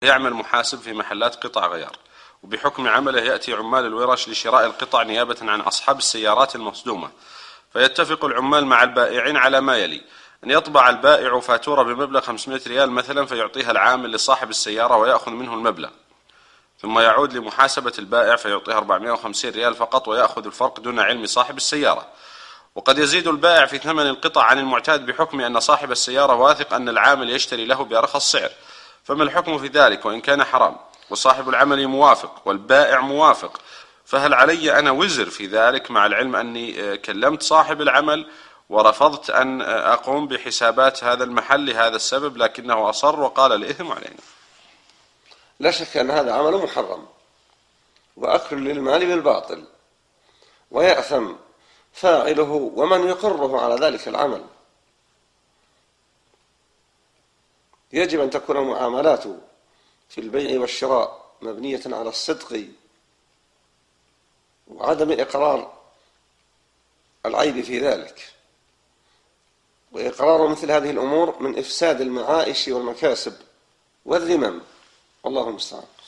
يعمل محاسب في محلات قطع غيار، وبحكم عمله يأتي عمال الورش لشراء القطع نيابة عن أصحاب السيارات المصدومة، فيتفق العمال مع البائعين على ما يلي: أن يطبع البائع فاتورة بمبلغ 500 ريال مثلا فيعطيها العامل لصاحب السيارة ويأخذ منه المبلغ، ثم يعود لمحاسبة البائع فيعطيها 450 ريال فقط ويأخذ الفرق دون علم صاحب السيارة. وقد يزيد البائع في ثمن القطع عن المعتاد بحكم أن صاحب السيارة واثق أن العامل يشتري له بأرخص سعر، فما الحكم في ذلك وإن كان حرام وصاحب العمل موافق والبائع موافق؟ فهل علي أنا وزر في ذلك مع العلم أني كلمت صاحب العمل ورفضت أن أقوم بحسابات هذا المحل لهذا السبب، لكنه أصر وقال الإثم علينا؟ لا شك أن هذا عمل محرم وأكل للمال بالباطل، ويأثم فاعله ومن يقره على ذلك العمل. يجب أن تكون المعاملات في البيع والشراء مبنية على الصدق وعدم إقرار العيب في ذلك، وإقرار مثل هذه الأمور من إفساد المعائش والمكاسب والذمم، والله المستعان.